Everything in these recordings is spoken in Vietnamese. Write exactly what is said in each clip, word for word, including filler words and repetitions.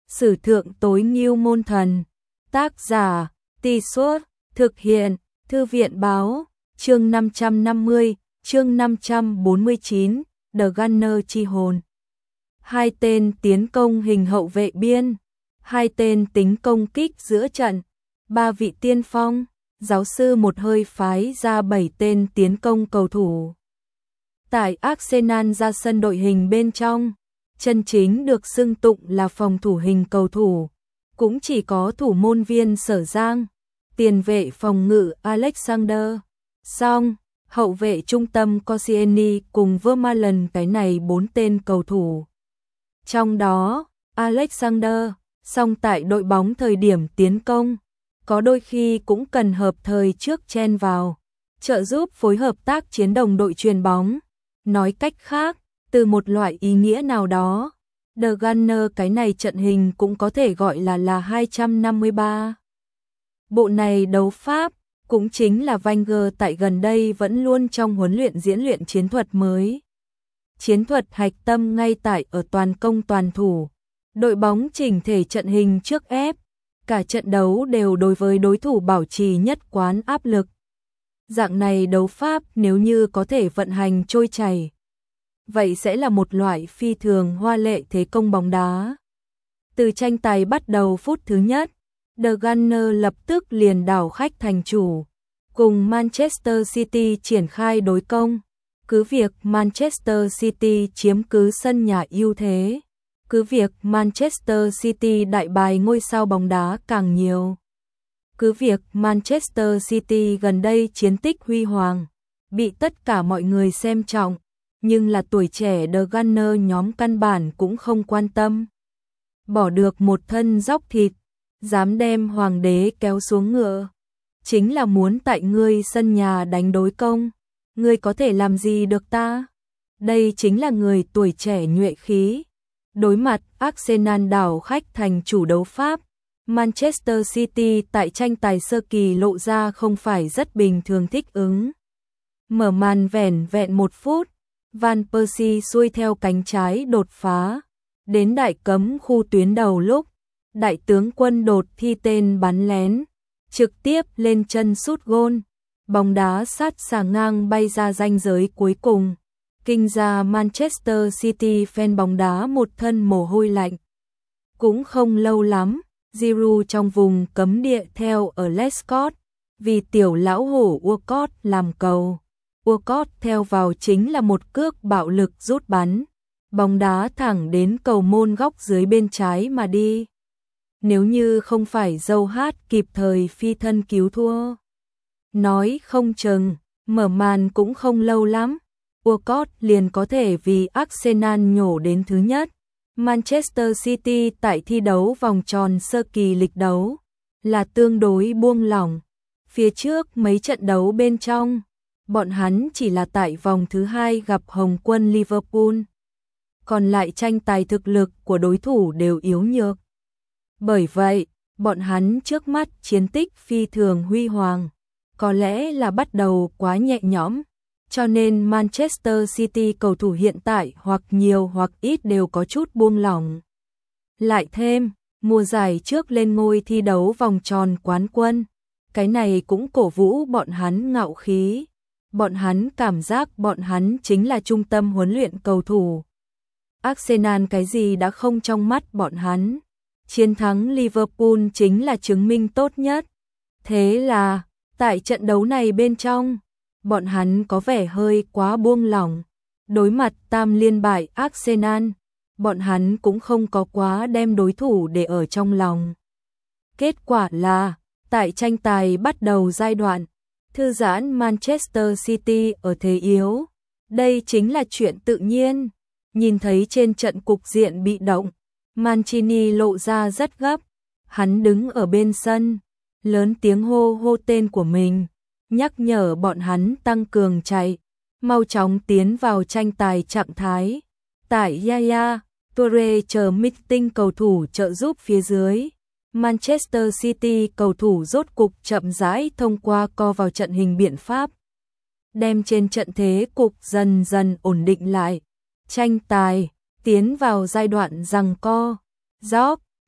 Sử thượng tối ngưu môn thần. Tác giả, Tì Suốt, thực hiện, Thư viện báo, chương năm trăm năm mươi, chương năm trăm bốn mươi chín, The Gunner chi hồn. Hai tên tiến công hình hậu vệ biên, hai tên tính công kích giữa trận, ba vị tiên phong, giáo sư một hơi phái ra bảy tên tiến công cầu thủ. Tại Arsenal ra sân đội hình bên trong, chân chính được xưng tụng là phòng thủ hình cầu thủ, cũng chỉ có thủ môn viên Sở Giang, tiền vệ phòng ngự Alexander, Song, hậu vệ trung tâm Koscielny cùng Vermaelen, cái này bốn tên cầu thủ. Trong đó, Alexander, Song tại đội bóng thời điểm tiến công, có đôi khi cũng cần hợp thời trước chen vào, trợ giúp phối hợp tác chiến đồng đội chuyền bóng. Nói cách khác, từ một loại ý nghĩa nào đó, The Gunner cái này trận hình cũng có thể gọi là là hai trăm năm mươi ba. Bộ này đấu pháp, cũng chính là Wenger tại gần đây vẫn luôn trong huấn luyện diễn luyện chiến thuật mới. Chiến thuật hạch tâm ngay tại ở toàn công toàn thủ, đội bóng chỉnh thể trận hình trước ép, cả trận đấu đều đối với đối thủ bảo trì nhất quán áp lực. Dạng này đấu pháp nếu như có thể vận hành trôi chảy, vậy sẽ là một loại phi thường hoa lệ thế công bóng đá. Từ tranh tài bắt đầu phút thứ nhất, The Gunner lập tức liền đảo khách thành chủ, cùng Manchester City triển khai đối công. Cứ việc Manchester City chiếm cứ sân nhà ưu thế, cứ việc Manchester City đại bài ngôi sao bóng đá càng nhiều, cứ việc Manchester City gần đây chiến tích huy hoàng, bị tất cả mọi người xem trọng, nhưng là tuổi trẻ The Gunner nhóm căn bản cũng không quan tâm. Bỏ được một thân dóc thịt, dám đem hoàng đế kéo xuống ngựa, chính là muốn tại ngươi sân nhà đánh đối công, ngươi có thể làm gì được ta? Đây chính là người tuổi trẻ nhuệ khí. Đối mặt Arsenal đảo khách thành chủ đấu pháp, Manchester City tại tranh tài sơ kỳ lộ ra không phải rất bình thường thích ứng. Mở màn vẻn vẹn một phút, Van Persie xuôi theo cánh trái đột phá, đến đại cấm khu tuyến đầu lúc, đại tướng quân đột thi tên bắn lén, trực tiếp lên chân sút gôn, bóng đá sát xà ngang bay ra ranh giới cuối cùng, kinh ra Manchester City fan bóng đá một thân mồ hôi lạnh. Cũng không lâu lắm, Giroud trong vùng cấm địa theo ở Lescott, vì tiểu lão hổ Walcott làm cầu. Walcott theo vào chính là một cước bạo lực rút bắn, bóng đá thẳng đến cầu môn góc dưới bên trái mà đi. Nếu như không phải dâu hát kịp thời phi thân cứu thua, nói không chừng, mở màn cũng không lâu lắm, Walcott liền có thể vì Arsenal nhổ đến thứ nhất. Manchester City tại thi đấu vòng tròn sơ kỳ lịch đấu là tương đối buông lỏng. Phía trước mấy trận đấu bên trong, bọn hắn chỉ là tại vòng thứ hai gặp Hồng quân Liverpool. Còn lại tranh tài thực lực của đối thủ đều yếu nhược. Bởi vậy, bọn hắn trước mắt chiến tích phi thường huy hoàng, có lẽ là bắt đầu quá nhẹ nhõm, cho nên Manchester City cầu thủ hiện tại hoặc nhiều hoặc ít đều có chút buông lỏng. Lại thêm, mùa giải trước lên ngôi thi đấu vòng tròn quán quân, cái này cũng cổ vũ bọn hắn ngạo khí. Bọn hắn cảm giác bọn hắn chính là trung tâm huấn luyện cầu thủ. Arsenal cái gì đã không trong mắt bọn hắn. Chiến thắng Liverpool chính là chứng minh tốt nhất. Thế là, tại trận đấu này bên trong, bọn hắn có vẻ hơi quá buông lỏng. Đối mặt tam liên bại Arsenal, bọn hắn cũng không có quá đem đối thủ để ở trong lòng. Kết quả là, tại tranh tài bắt đầu giai đoạn, thư giãn Manchester City ở thế yếu. Đây chính là chuyện tự nhiên. Nhìn thấy trên trận cục diện bị động, Mancini lộ ra rất gấp. Hắn đứng ở bên sân, lớn tiếng hô hô tên của mình, nhắc nhở bọn hắn tăng cường chạy, mau chóng tiến vào tranh tài trạng thái. Tại Yaya Toure chờ meeting cầu thủ trợ giúp phía dưới, Manchester City cầu thủ rốt cục chậm rãi thông qua co vào trận hình biện pháp, đem trên trận thế cục dần dần ổn định lại. Tranh tài tiến vào giai đoạn giằng co. Jock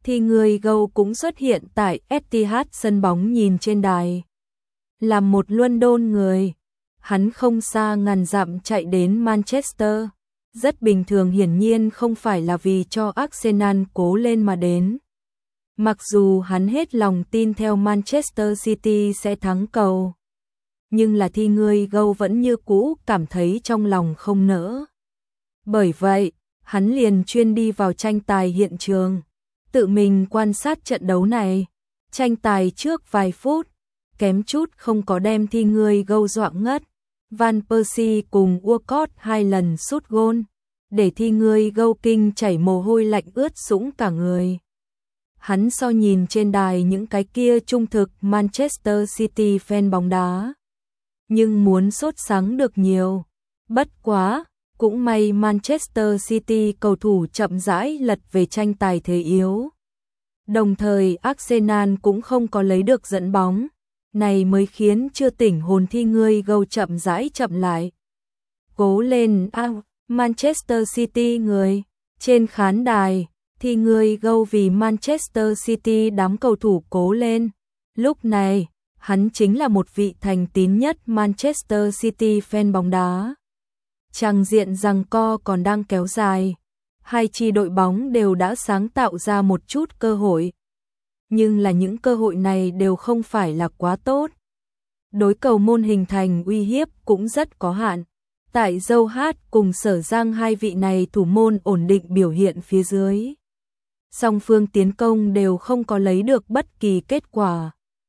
thì người gâu cũng xuất hiện tại Etihad sân bóng nhìn trên đài. Làm một London người, hắn không xa ngàn dặm chạy đến Manchester, rất bình thường, hiển nhiên không phải là vì cho Arsenal cố lên mà đến. Mặc dù hắn hết lòng tin theo Manchester City sẽ thắng cầu, nhưng là thi người gâu vẫn như cũ cảm thấy trong lòng không nỡ. Bởi vậy, hắn liền chuyên đi vào tranh tài hiện trường, tự mình quan sát trận đấu này. Tranh tài trước vài phút, kém chút không có đem thi người gâu dọa ngất. Van Persie cùng Walcott hai lần sút gôn, để thi người gâu kinh chảy mồ hôi lạnh ướt sũng cả người. Hắn so nhìn trên đài những cái kia trung thực Manchester City fan bóng đá, nhưng muốn sốt sắng được nhiều. Bất quá, cũng may Manchester City cầu thủ chậm rãi lật về tranh tài thế yếu. Đồng thời Arsenal cũng không có lấy được dẫn bóng, này mới khiến chưa tỉnh hồn thi người gâu chậm rãi chậm lại. Cố lên à, Manchester City người, trên khán đài, thi người gâu vì Manchester City đám cầu thủ cố lên. Lúc này, hắn chính là một vị thành tín nhất Manchester City fan bóng đá. Tràng diện giằng co còn đang kéo dài, hai chi đội bóng đều đã sáng tạo ra một chút cơ hội. Nhưng là những cơ hội này đều không phải là quá tốt. Đối cầu môn hình thành uy hiếp cũng rất có hạn. Tại Joe Hart cùng Sở Giang hai vị này thủ môn ổn định biểu hiện phía dưới, song phương tiến công đều không có lấy được bất kỳ kết quả.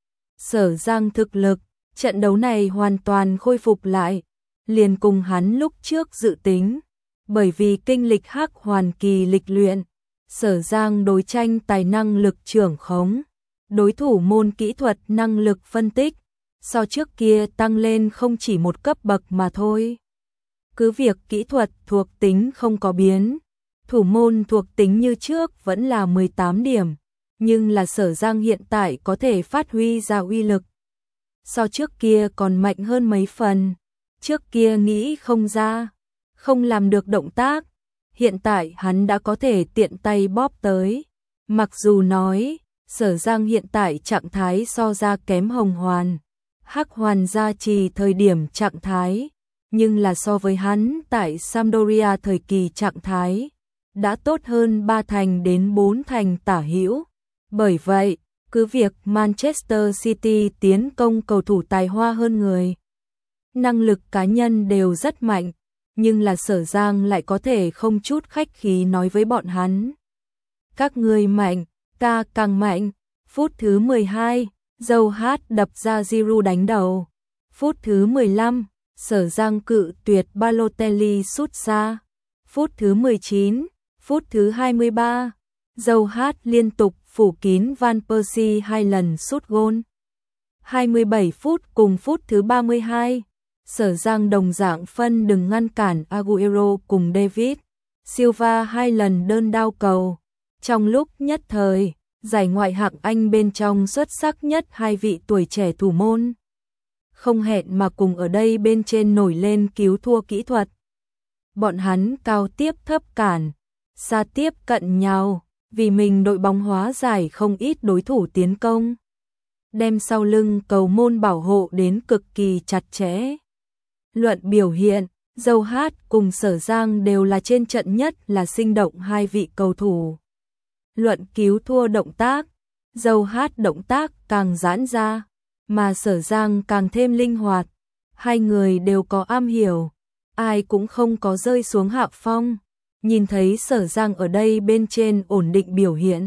Sở Giang thực lực, trận đấu này hoàn toàn khôi phục lại, liền cùng hắn lúc trước dự tính. Bởi vì kinh lịch hắc hoàn kỳ lịch luyện, Sở Giang đối tranh tài năng lực trưởng khống, đối thủ môn kỹ thuật năng lực phân tích, so trước kia tăng lên không chỉ một cấp bậc mà thôi. Cứ việc kỹ thuật thuộc tính không có biến, thủ môn thuộc tính như trước vẫn là mười tám điểm, nhưng là Sở Giang hiện tại có thể phát huy ra uy lực. So trước kia còn mạnh hơn mấy phần, trước kia nghĩ không ra, không làm được động tác, hiện tại hắn đã có thể tiện tay bóp tới. Mặc dù nói, Sở Giang hiện tại trạng thái so ra kém Hồng Hoàn, Hắc Hoàn gia trì thời điểm trạng thái, nhưng là so với hắn tại Sampdoria thời kỳ trạng thái, đã tốt hơn ba thành đến bốn thành tả hữu. Bởi vậy, cứ việc Manchester City tiến công cầu thủ tài hoa hơn người, năng lực cá nhân đều rất mạnh, nhưng là Sở Giang lại có thể không chút khách khí nói với bọn hắn. Các người mạnh, ta càng mạnh. Phút thứ mười hai, Joe Hart đập ra Giroud đánh đầu. Phút thứ mười lăm, Sở Giang cự tuyệt Balotelli sút xa. Phút thứ mười chín, phút thứ hai mươi ba, Joe Hart liên tục phủ kín Van Persie hai lần sút gôn. hai mươi bảy phút cùng phút thứ ba mươi hai, Sở Giang đồng dạng phân đừng ngăn cản Aguero cùng David Silva hai lần đơn đao cầu. Trong lúc nhất thời, giải ngoại hạng Anh bên trong xuất sắc nhất hai vị tuổi trẻ thủ môn, không hẹn mà cùng ở đây bên trên nổi lên cứu thua kỹ thuật. Bọn hắn cao tiếp thấp cản, xa tiếp cận nhau, vì mình đội bóng hóa giải không ít đối thủ tiến công, đem sau lưng cầu môn bảo hộ đến cực kỳ chặt chẽ. Luận biểu hiện, Joe Hart cùng Sở Giang đều là trên trận nhất là sinh động hai vị cầu thủ. Luận cứu thua động tác, Joe Hart động tác càng giãn ra, mà Sở Giang càng thêm linh hoạt. Hai người đều có am hiểu, ai cũng không có rơi xuống hạ phong. Nhìn thấy Sở Giang ở đây bên trên ổn định biểu hiện,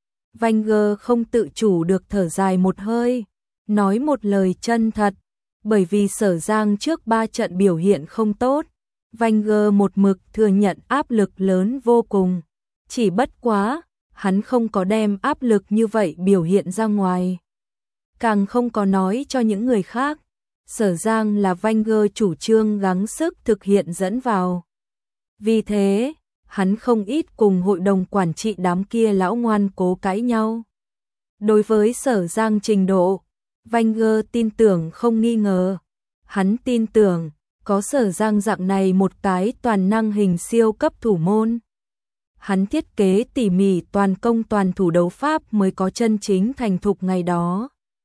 Wenger không tự chủ được thở dài một hơi, nói một lời chân thật. Bởi vì Sở Giang trước ba trận biểu hiện không tốt, Wenger một mực thừa nhận áp lực lớn vô cùng. Chỉ bất quá, hắn không có đem áp lực như vậy biểu hiện ra ngoài, càng không có nói cho những người khác. Sở Giang là Wenger chủ trương gắng sức thực hiện dẫn vào. Vì thế, hắn không ít cùng hội đồng quản trị đám kia lão ngoan cố cãi nhau. Đối với Sở Giang trình độ, Wenger tin tưởng không nghi ngờ. Hắn tin tưởng, có Sở Giang dạng này một cái toàn năng hình siêu cấp thủ môn, hắn thiết kế tỉ mỉ toàn công toàn thủ đấu pháp mới có chân chính thành thục ngày đó.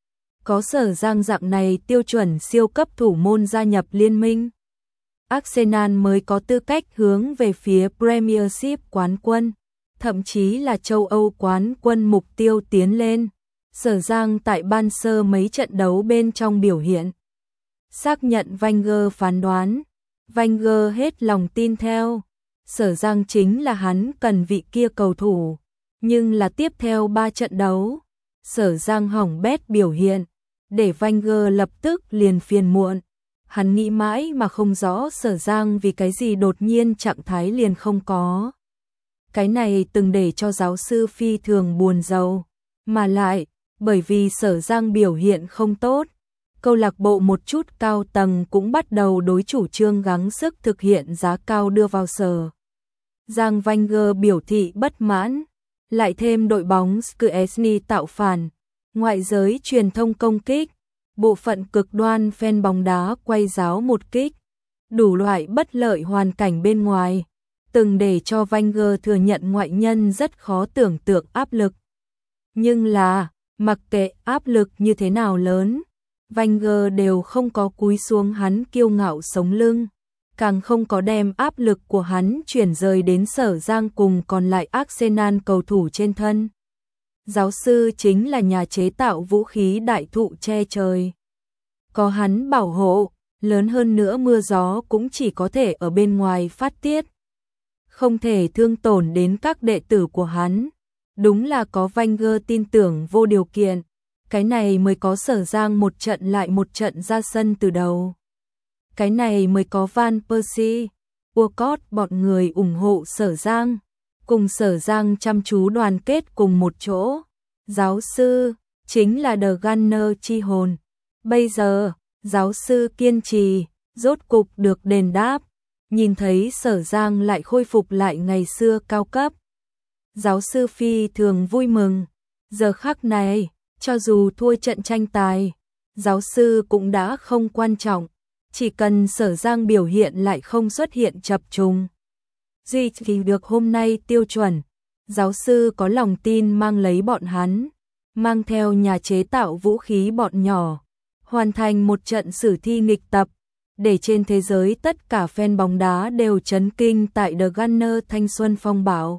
Có Sở Giang dạng này tiêu chuẩn siêu cấp thủ môn gia nhập liên minh, Arsenal mới có tư cách hướng về phía Premiership quán quân, thậm chí là châu Âu quán quân mục tiêu tiến lên. Sở Giang tại ban sơ mấy trận đấu bên trong biểu hiện, xác nhận Wenger phán đoán, Wenger hết lòng tin theo. Sở Giang chính là hắn cần vị kia cầu thủ, nhưng là tiếp theo ba trận đấu, Sở Giang hỏng bét biểu hiện, để Wenger lập tức liền phiền muộn. Hắn nghĩ mãi mà không rõ Sở Giang vì cái gì đột nhiên trạng thái liền không có. Cái này từng để cho giáo sư phi thường buồn rầu, mà lại, bởi vì Sở Giang biểu hiện không tốt, câu lạc bộ một chút cao tầng cũng bắt đầu đối chủ trương gắng sức thực hiện giá cao đưa vào Sở Giang. Wenger biểu thị bất mãn, lại thêm đội bóng Szczesny tạo phản, ngoại giới truyền thông công kích, bộ phận cực đoan fan bóng đá quay giáo một kích, đủ loại bất lợi hoàn cảnh bên ngoài, từng để cho Wenger thừa nhận ngoại nhân rất khó tưởng tượng áp lực. Nhưng là, mặc kệ áp lực như thế nào lớn, Wenger đều không có cúi xuống hắn kiêu ngạo sống lưng, càng không có đem áp lực của hắn chuyển rời đến Sở Giang cùng còn lại Arsenal cầu thủ trên thân. Giáo sư chính là nhà chế tạo vũ khí đại thụ che trời. Có hắn bảo hộ, lớn hơn nữa mưa gió cũng chỉ có thể ở bên ngoài phát tiết, không thể thương tổn đến các đệ tử của hắn. Đúng là có Wenger tin tưởng vô điều kiện, cái này mới có Sở Giang một trận lại một trận ra sân từ đầu. Cái này mới có Van Persie, Walcott bọn người ủng hộ Sở Giang, cùng Sở Giang chăm chú đoàn kết cùng một chỗ. Giáo sư chính là The Gunner chi hồn. Bây giờ, giáo sư kiên trì, rốt cục được đền đáp, nhìn thấy Sở Giang lại khôi phục lại ngày xưa cao cấp. Giáo sư phi thường vui mừng, giờ khắc này, cho dù thua trận tranh tài, giáo sư cũng đã không quan trọng, chỉ cần Sở Giang biểu hiện lại không xuất hiện chập trùng, duy trì được hôm nay tiêu chuẩn, giáo sư có lòng tin mang lấy bọn hắn, mang theo nhà chế tạo vũ khí bọn nhỏ, hoàn thành một trận sử thi nghịch tập, để trên thế giới tất cả fan bóng đá đều chấn kinh tại The Gunner thanh xuân phong bạo.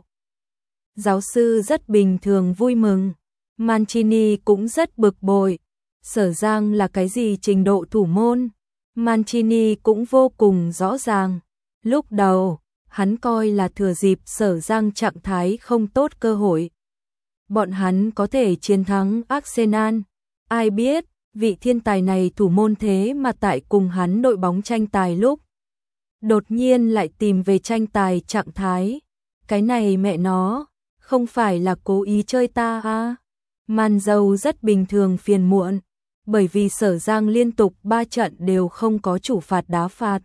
Giáo sư rất bình thường vui mừng, Mancini cũng rất bực bội. Sở Giang là cái gì trình độ thủ môn, Mancini cũng vô cùng rõ ràng. Lúc đầu, hắn coi là thừa dịp Sở Giang trạng thái không tốt cơ hội, bọn hắn có thể chiến thắng Arsenal. Ai biết, vị thiên tài này thủ môn thế mà tại cùng hắn đội bóng tranh tài lúc, đột nhiên lại tìm về tranh tài trạng thái. Cái này mẹ nó, không phải là cố ý chơi ta à? Man dâu rất bình thường phiền muộn, bởi vì Sở Giang liên tục ba trận đều không có chủ phạt đá phạt.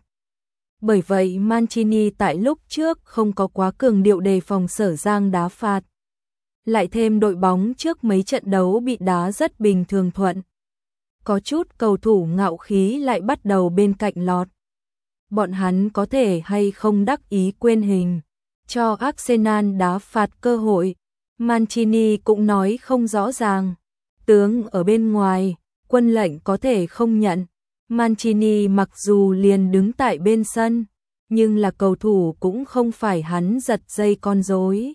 Bởi vậy Mancini tại lúc trước không có quá cường điệu đề phòng Sở Giang đá phạt. Lại thêm đội bóng trước mấy trận đấu bị đá rất bình thường thuận. Có chút cầu thủ ngạo khí lại bắt đầu bên cạnh lọt. Bọn hắn có thể hay không đắc ý quên hình, cho Arsenal đá phạt cơ hội. Mancini cũng nói không rõ ràng. Tướng ở bên ngoài, quân lệnh có thể không nhận. Mancini mặc dù liền đứng tại bên sân, nhưng là cầu thủ cũng không phải hắn giật dây con rối.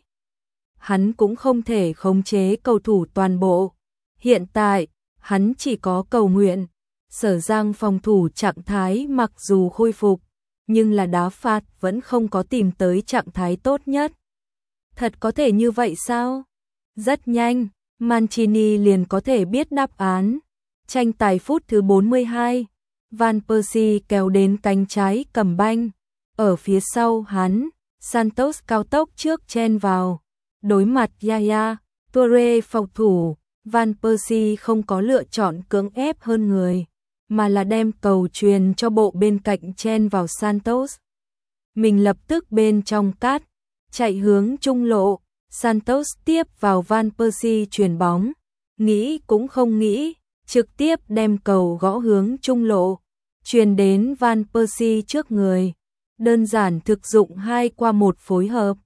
Hắn cũng không thể khống chế cầu thủ toàn bộ. Hiện tại, hắn chỉ có cầu nguyện. Sở Giang phòng thủ trạng thái mặc dù khôi phục, nhưng là đá phạt vẫn không có tìm tới trạng thái tốt nhất. Thật có thể như vậy sao? Rất nhanh, Mancini liền có thể biết đáp án. Tranh tài phút thứ bốn mươi hai, Van Persie kéo đến cánh trái cầm banh. Ở phía sau hắn, Santos cao tốc trước chen vào. Đối mặt Yaya Toure phòng thủ, Van Persie không có lựa chọn cưỡng ép hơn người, mà là đem cầu truyền cho bộ bên cạnh chen vào Santos. Mình lập tức bên trong cát, chạy hướng trung lộ, Santos tiếp vào Van Persie chuyền bóng, nghĩ cũng không nghĩ, trực tiếp đem cầu gõ hướng trung lộ, truyền đến Van Persie trước người. Đơn giản thực dụng hai qua một phối hợp.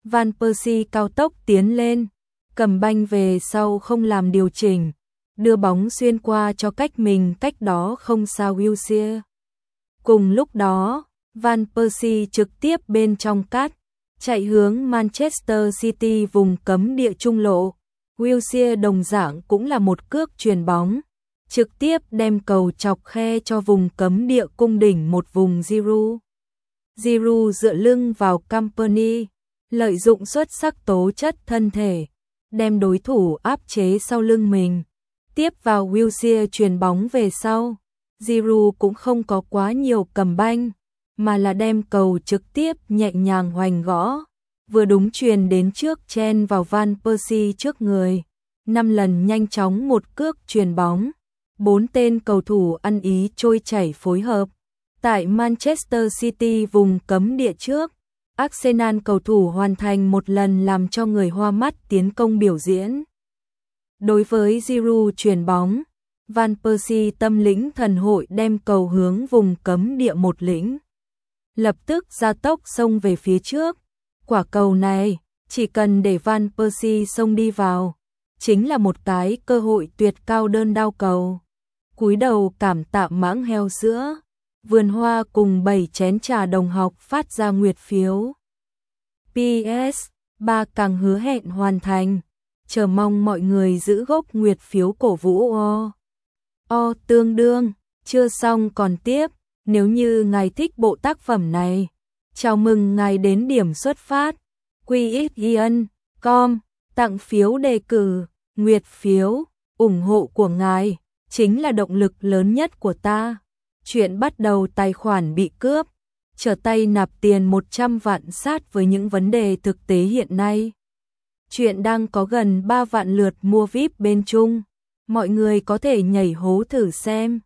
Van Persie cao tốc tiến lên, cầm banh về sau không làm điều chỉnh, đưa bóng xuyên qua cho cách mình cách đó không xa Wilshere. Cùng lúc đó, Van Persie trực tiếp bên trong cắt, chạy hướng Manchester City vùng cấm địa trung lộ. Wilshere đồng dạng cũng là một cước chuyền bóng, trực tiếp đem cầu chọc khe cho vùng cấm địa cung đỉnh một vùng Giroud. Giroud dựa lưng vào Kompany, lợi dụng xuất sắc tố chất thân thể, đem đối thủ áp chế sau lưng mình. Tiếp vào Wilshere chuyền bóng về sau, Giroud cũng không có quá nhiều cầm banh, mà là đem cầu trực tiếp nhẹ nhàng hoành gõ, vừa đúng chuyền đến trước chen vào Van Persie trước người. Năm lần nhanh chóng một cước chuyền bóng, bốn tên cầu thủ ăn ý trôi chảy phối hợp. Tại Manchester City vùng cấm địa trước, Arsenal cầu thủ hoàn thành một lần làm cho người hoa mắt tiến công biểu diễn. Đối với Giroud chuyền bóng, Van Persie tâm lĩnh thần hội đem cầu hướng vùng cấm địa một lĩnh. Lập tức ra tốc xông về phía trước. Quả cầu này, chỉ cần để Van Persie xông đi vào, chính là một cái cơ hội tuyệt cao đơn đao cầu. Cúi đầu cảm tạ mãng heo sữa, vườn hoa cùng bảy chén trà đồng học phát ra nguyệt phiếu. pê ét ba càng hứa hẹn hoàn thành, chờ mong mọi người giữ gốc nguyệt phiếu cổ vũ o. O tương đương, chưa xong còn tiếp, nếu như ngài thích bộ tác phẩm này, chào mừng ngài đến điểm xuất phát, quy ích giê en chấm com, tặng phiếu đề cử, nguyệt phiếu, ủng hộ của ngài, chính là động lực lớn nhất của ta. Chuyện bắt đầu tài khoản bị cướp, trở tay nạp tiền một trăm vạn sát với những vấn đề thực tế hiện nay. Chuyện đang có gần ba vạn lượt mua víp bên Trung, mọi người có thể nhảy hố thử xem.